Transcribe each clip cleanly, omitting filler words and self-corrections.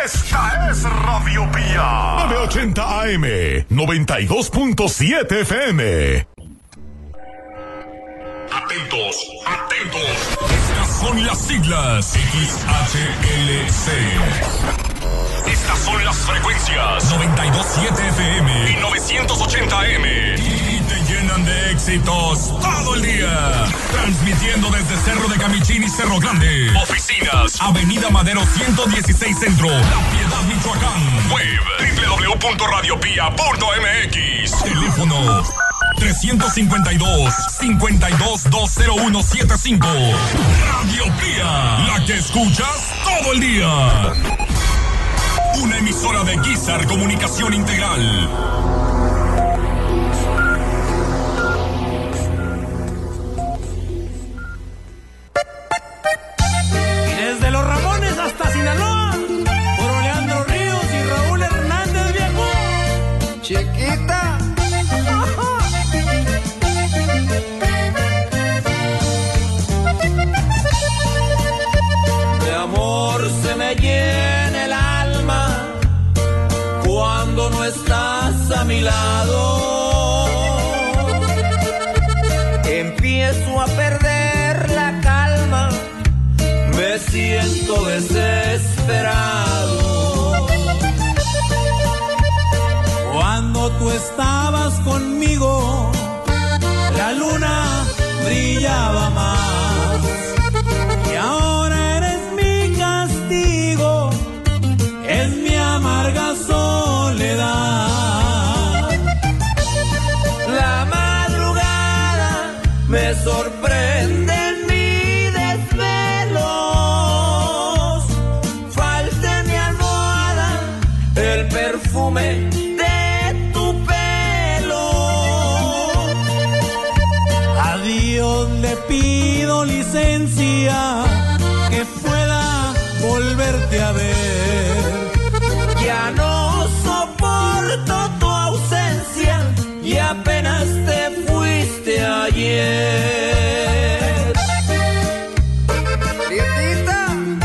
Esta es Radio Pía. 980 AM, 92.7 FM. Atentos, atentos. Estas son las siglas XHLC. Estas son las frecuencias 92.7 FM y 980 AM. Y te llenan de éxitos todo el día. Transmitiendo desde Cerro de Camichín y Cerro Grande. Oficinas, Avenida Madero 116 Centro, La Piedad, Michoacán. Web, www.radiopia.mx. Teléfono 352-52-20175. Radio Pía, la que escuchas todo el día. Una emisora de Guizar Comunicación Integral. Y desde Los Ramones hasta Sinaloa, por Leandro Ríos y Raúl Hernández, viejo. Chiquita. De amor se me llena el alma cuando no estás a mi lado. Empiezo a perder la calma, me siento desesperado. Cuando tú estabas conmigo, la luna brillaba más. Y ahora eres mi castigo, es mi amarga soledad. La madrugada me sorprende en mis desvelos. Falta en mi almohada el perfume de tu pelo. A Dios le pido licencia que pueda volverte a ver. Ya no soporto tu ausencia y apenas te fuiste ayer. Prietita.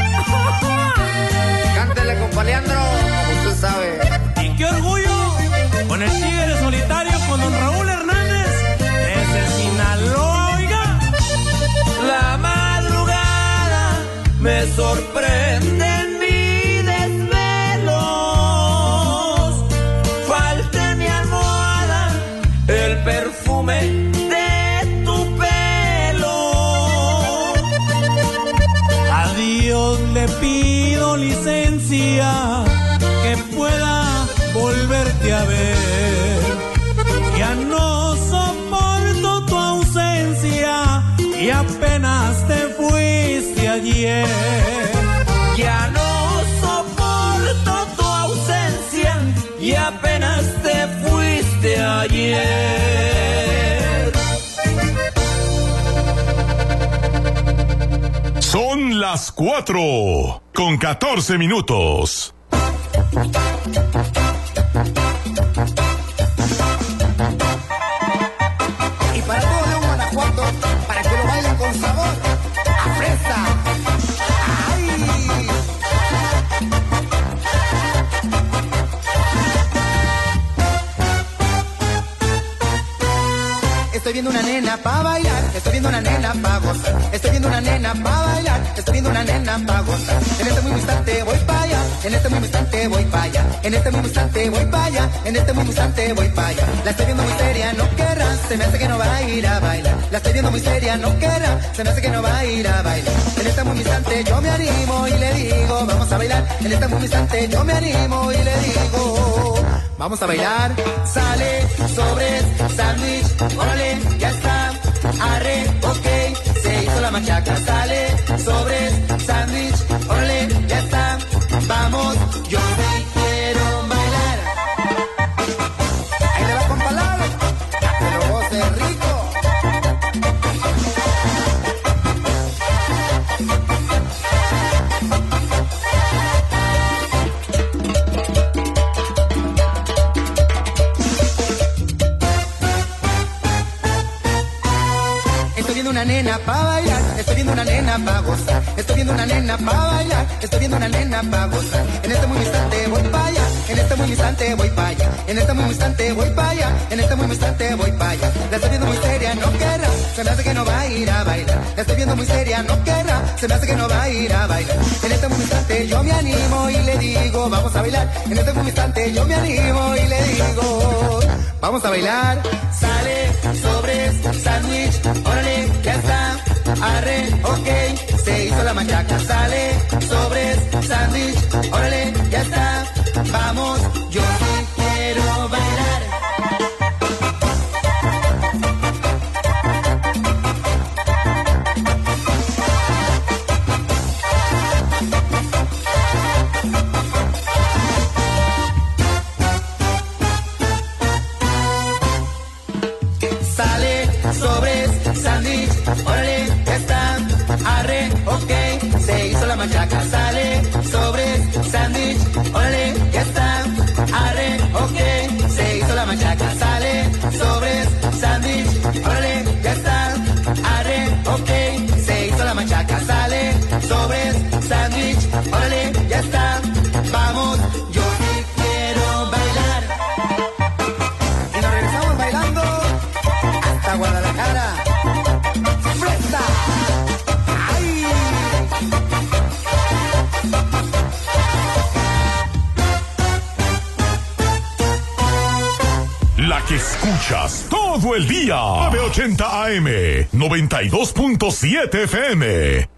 Cántale con Leandro, como usted sabe. Y qué orgullo con el tigre solitario, con don Raúl Hernández desde Sinaloa, oiga. La madrugada me sorprende en mis desvelos. Falta en mi almohada el perfume de tu pelo. A Dios le pido licencia que pueda volverte a ver. Ya no soporto tu ausencia y apenas te fuiste ayer. Ya no soporto tu ausencia y apenas te fuiste ayer. Son las 4:14. Y para todo León, Guanajuato, para que lo bailen con sabor, a fresa. ¡Ay! Estoy viendo una nena pa' bailar, estoy viendo una nena pa' gozar, estoy viendo una nena pa' bailar, estoy viendo una nena pa' gozar. En este mismo instante voy pa' allá, en este mismo instante voy pa' allá, en este mismo instante voy pa' allá, en este mismo instante voy pa' allá. La estoy viendo muy seria, no querrá, se me hace que no va a ir a bailar. La estoy viendo muy seria, no querrá, se me hace que no va a ir a bailar. En este mismo instante yo me animo y le digo, vamos a bailar. En este mismo instante yo me animo y le digo, vamos a bailar. Sale, sobres, sándwich, órale, ya está, arre, ok, se hizo la machaca. Sale, sobres, sándwich, órale, ya está, vamos, yo sí quiero bailar. Ahí le va con palabras, que lo goce rico. nena pa' bailar, estoy viendo una nena pa' gozar, estoy viendo una nena pa' bailar, estoy viendo una nena pa' gozar. En este muy instante voy pa' allá, en este muy instante voy pa' allá, en este muy instante voy pa' allá, en este muy instante voy pa' allá. La estoy viendo muy seria, no querrá, se me hace que no va a ir a bailar. La estoy viendo muy seria, no querrá, se me hace que no va a ir a bailar. En este muy instante yo me animo y le digo, vamos a bailar. En este muy instante yo me animo y le digo, vamos a bailar. Sale, sobres, sándwich, órale, ya está, arre, ok, se hizo la machaca. Sale, sobres, sándwich, órale, ya está, vamos, yo sí quiero bailar. Sándwich, órale, ya está, arre, ok, se hizo la machaca. Sale, sobres, sándwich, órale, ya está, arre, ok, se hizo la machaca. Sale, sobres, sándwich, órale, ya está, arre, ok, se hizo la machaca. Sale, sobres, sándwich, órale, ya está, vamos, yo sí quiero bailar. Y nos regresamos bailando hasta Guadalajara. La que escuchas todo el día. 980 AM, 92.7 FM.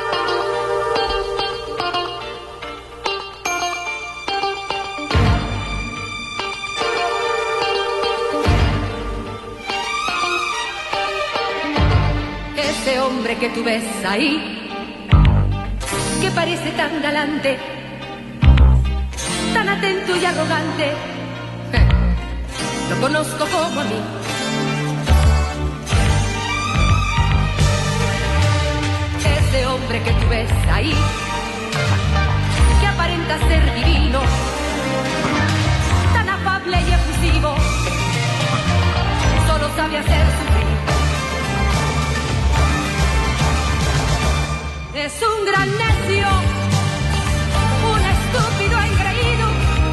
Ese hombre que tú ves ahí, que parece tan galante, tan atento y arrogante, lo conozco como a mí. Ese hombre que tú ves ahí, que aparenta ser divino, tan afable y efusivo, solo sabe hacer sufrir. Es un gran necio, un estúpido engreído,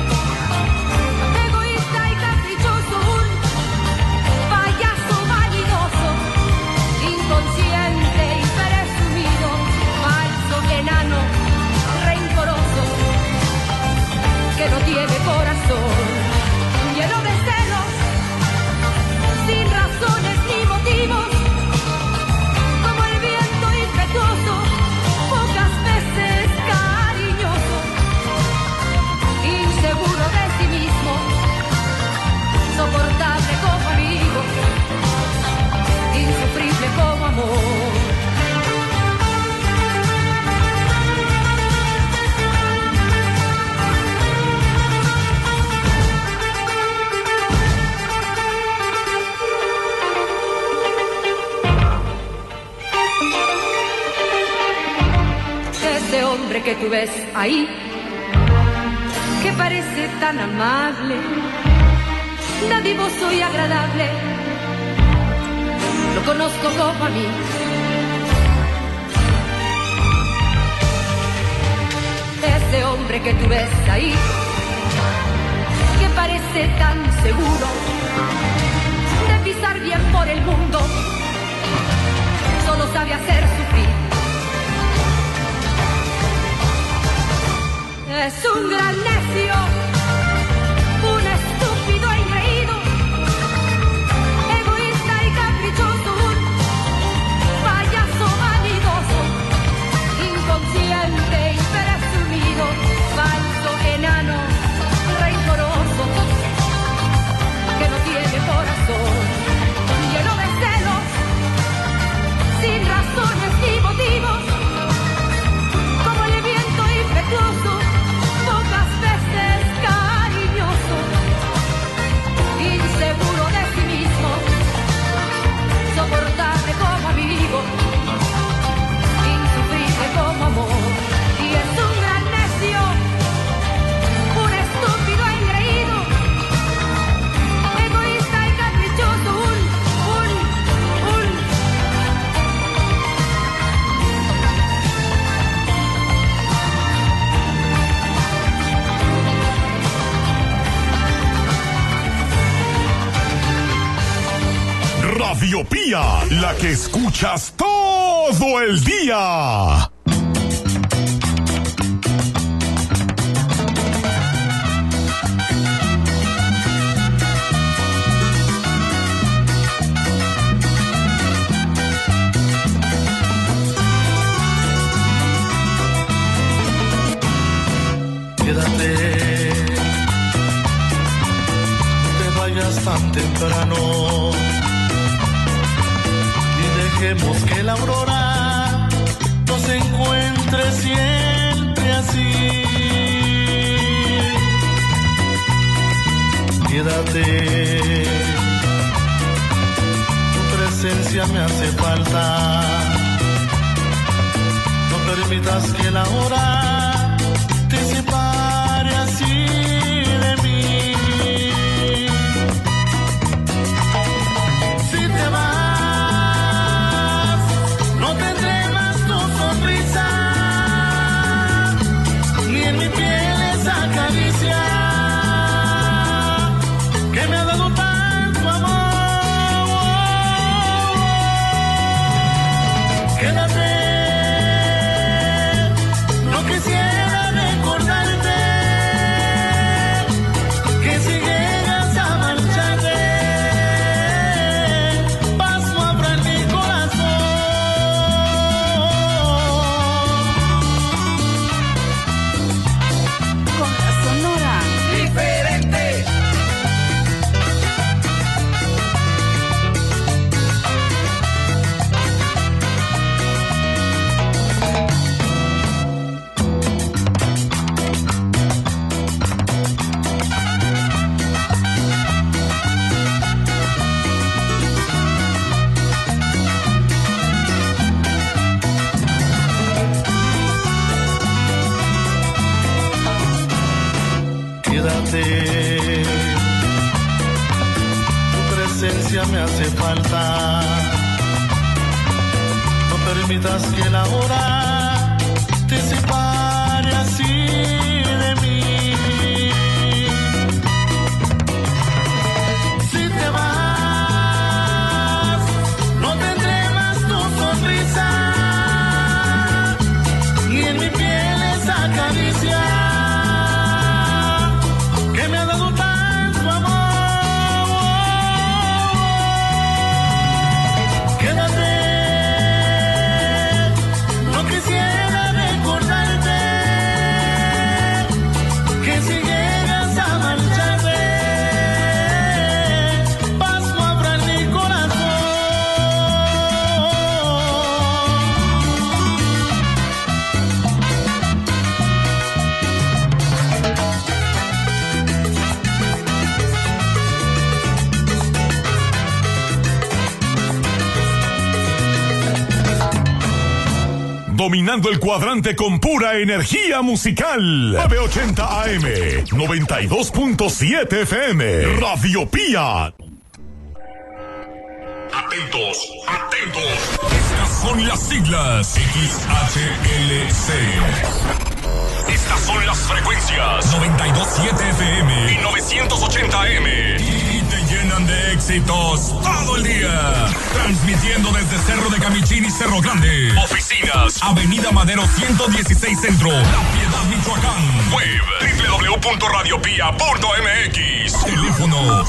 egoísta y caprichoso, un payaso vanidoso, inconsciente y presumido, falso, enano, rencoroso, que no tiene corazón, lleno de celos, sin razones ni motivos, como el viento impetuoso, pocas veces cariñoso, inseguro de sí mismo, soportable como amigo, insufrible como amor. Ese hombre que tú ves ahí, que parece tan amable, dadivoso y agradable, lo conozco como a mí. Ese hombre que tú ves ahí, que parece tan seguro de pisar bien por el mundo, solo sabe hacer sufrir. Es un gran necio, un estúpido engreído, egoísta y caprichoso, un payaso vanidoso, inconsciente y presumido, falso, enano, rencoroso, que no tiene corazón, lleno de celos, sin razones ni motivos, como el viento impetuoso, pocas veces Radio Pía, la que escuchas todo el día. Quédate, no te vayas tan temprano y dejemos que la aurora nos encuentre siempre así. Quédate, tu presencia me hace falta, no permitas que la hora te separe así de mí. Si te vas, no tendré más tu sonrisa, ni en mi piel esa caricia que me ha dado tanto amor. Quédate, no quisiera recordarte que si llegas a marcharte, paso habrá en mi corazón. Con la Sonora Diferente. Quédate, tu presencia me hace falta, no permitas que la hora te separe así de mí. Si te vas, no tendré más tu sonrisa, ni en mi piel esa caricia que me ha dado tanto amor. Quédate, no quisiera recordarte que si llegas a marcharte, paso habrá en mi corazón. Dominando el cuadrante con pura energía musical. 980 AM, 92.7 FM. Radio Pía. Atentos, atentos. Estas son las siglas XHLC. Estas son las frecuencias 92.7 FM y 980 AM. Y te llenan de éxitos todo el día. Transmitiendo desde Cerro de Camichín y Cerro Grande. Oficinas, Avenida Madero 116 Centro, La Piedad, Michoacán. Web, www.radiopia.mx. Teléfono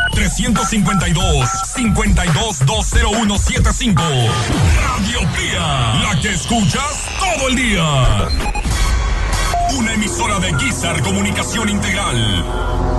352-52-20175. Radio Pía, la que escuchas todo el día. Una emisora de Guizar Comunicación Integral.